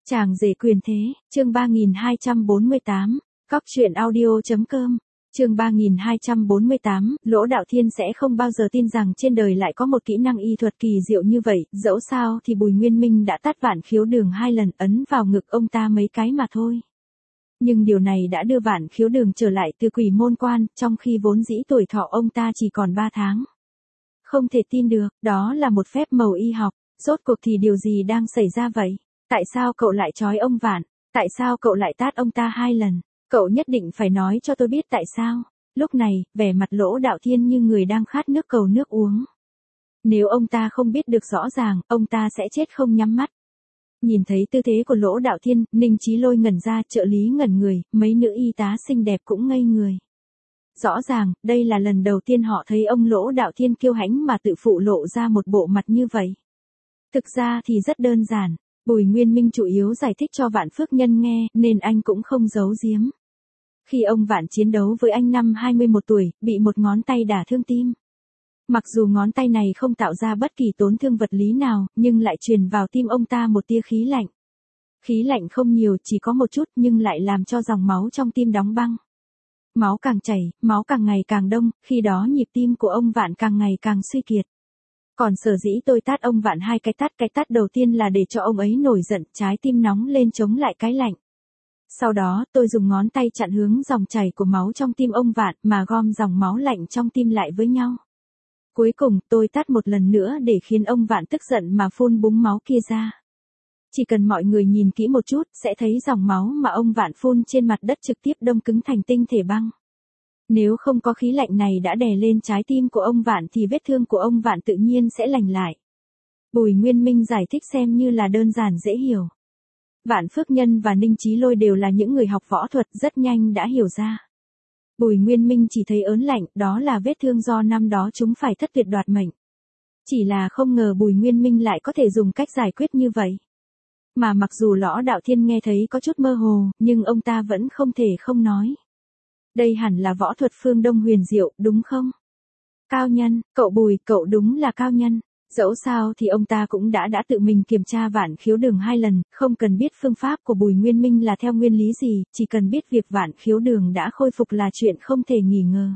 Chàng rể quyền thế, chương 3248, cóc truyện audio.com, chương 3248, Lỗ Đạo Thiên sẽ không bao giờ tin rằng trên đời lại có một kỹ năng y thuật kỳ diệu như vậy, dẫu sao thì Bùi Nguyên Minh đã tát Vạn Khiếu Đường 2 lần, ấn vào ngực ông ta mấy cái mà thôi. Nhưng điều này đã đưa Vạn Khiếu Đường trở lại từ Quỷ Môn Quan, trong khi vốn dĩ tuổi thọ ông ta chỉ còn 3 tháng. Không thể tin được, đó là một phép màu y học, rốt cuộc thì điều gì đang xảy ra vậy? Tại sao cậu lại trói ông Vạn? Tại sao cậu lại tát ông ta 2 lần? Cậu nhất định phải nói cho tôi biết tại sao. Lúc này, vẻ mặt Lỗ Đạo Thiên như người đang khát nước cầu nước uống. Nếu ông ta không biết được rõ ràng, ông ta sẽ chết không nhắm mắt. Nhìn thấy tư thế của Lỗ Đạo Thiên, Ninh Chí Lôi ngẩn ra, trợ lý ngẩn người, mấy nữ y tá xinh đẹp cũng ngây người. Rõ ràng, đây là lần đầu tiên họ thấy ông Lỗ Đạo Thiên kiêu hãnh mà tự phụ lộ ra một bộ mặt như vậy. Thực ra thì rất đơn giản. Bùi Nguyên Minh chủ yếu giải thích cho Vạn Phước Nhân nghe, nên anh cũng không giấu giếm. Khi ông Vạn chiến đấu với anh năm 21 tuổi, bị một ngón tay đả thương tim. Mặc dù ngón tay này không tạo ra bất kỳ tổn thương vật lý nào, nhưng lại truyền vào tim ông ta một tia khí lạnh. Khí lạnh không nhiều, chỉ có một chút nhưng lại làm cho dòng máu trong tim đóng băng. Máu càng chảy, máu càng ngày càng đông, khi đó nhịp tim của ông Vạn càng ngày càng suy kiệt. Còn sở dĩ tôi tát ông Vạn 2 cái tát đầu tiên là để cho ông ấy nổi giận, trái tim nóng lên chống lại cái lạnh. Sau đó, tôi dùng ngón tay chặn hướng dòng chảy của máu trong tim ông Vạn mà gom dòng máu lạnh trong tim lại với nhau. Cuối cùng, tôi tát một lần nữa để khiến ông Vạn tức giận mà phun búng máu kia ra. Chỉ cần mọi người nhìn kỹ một chút, sẽ thấy dòng máu mà ông Vạn phun trên mặt đất trực tiếp đông cứng thành tinh thể băng. Nếu không có khí lạnh này đã đè lên trái tim của ông Vạn thì vết thương của ông Vạn tự nhiên sẽ lành lại. Bùi Nguyên Minh giải thích xem như là đơn giản dễ hiểu. Vạn Phước Nhân và Ninh Chí Lôi đều là những người học võ thuật, rất nhanh đã hiểu ra. Bùi Nguyên Minh chỉ thấy ớn lạnh, đó là vết thương do năm đó chúng phải thất tuyệt đoạt mệnh. Chỉ là không ngờ Bùi Nguyên Minh lại có thể dùng cách giải quyết như vậy. Mà mặc dù Lỗ Đạo Thiên nghe thấy có chút mơ hồ, nhưng ông ta vẫn không thể không nói. Đây hẳn là võ thuật phương Đông huyền diệu, đúng không? Cao nhân, cậu Bùi, cậu đúng là cao nhân. Dẫu sao thì ông ta cũng đã tự mình kiểm tra Vạn Khiếu Đường 2 lần, không cần biết phương pháp của Bùi Nguyên Minh là theo nguyên lý gì, chỉ cần biết việc Vạn Khiếu Đường đã khôi phục là chuyện không thể nghi ngờ.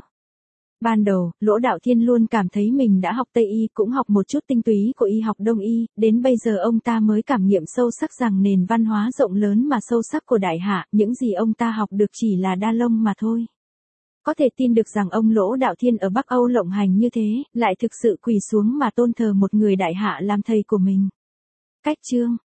Ban đầu, Lỗ Đạo Thiên luôn cảm thấy mình đã học Tây Y, cũng học một chút tinh túy của y học Đông Y, đến bây giờ ông ta mới cảm nghiệm sâu sắc rằng nền văn hóa rộng lớn mà sâu sắc của Đại Hạ, những gì ông ta học được chỉ là đa lông mà thôi. Có thể tin được rằng ông Lỗ Đạo Thiên ở Bắc Âu lộng hành như thế, lại thực sự quỳ xuống mà tôn thờ một người Đại Hạ làm thầy của mình. Cách chương,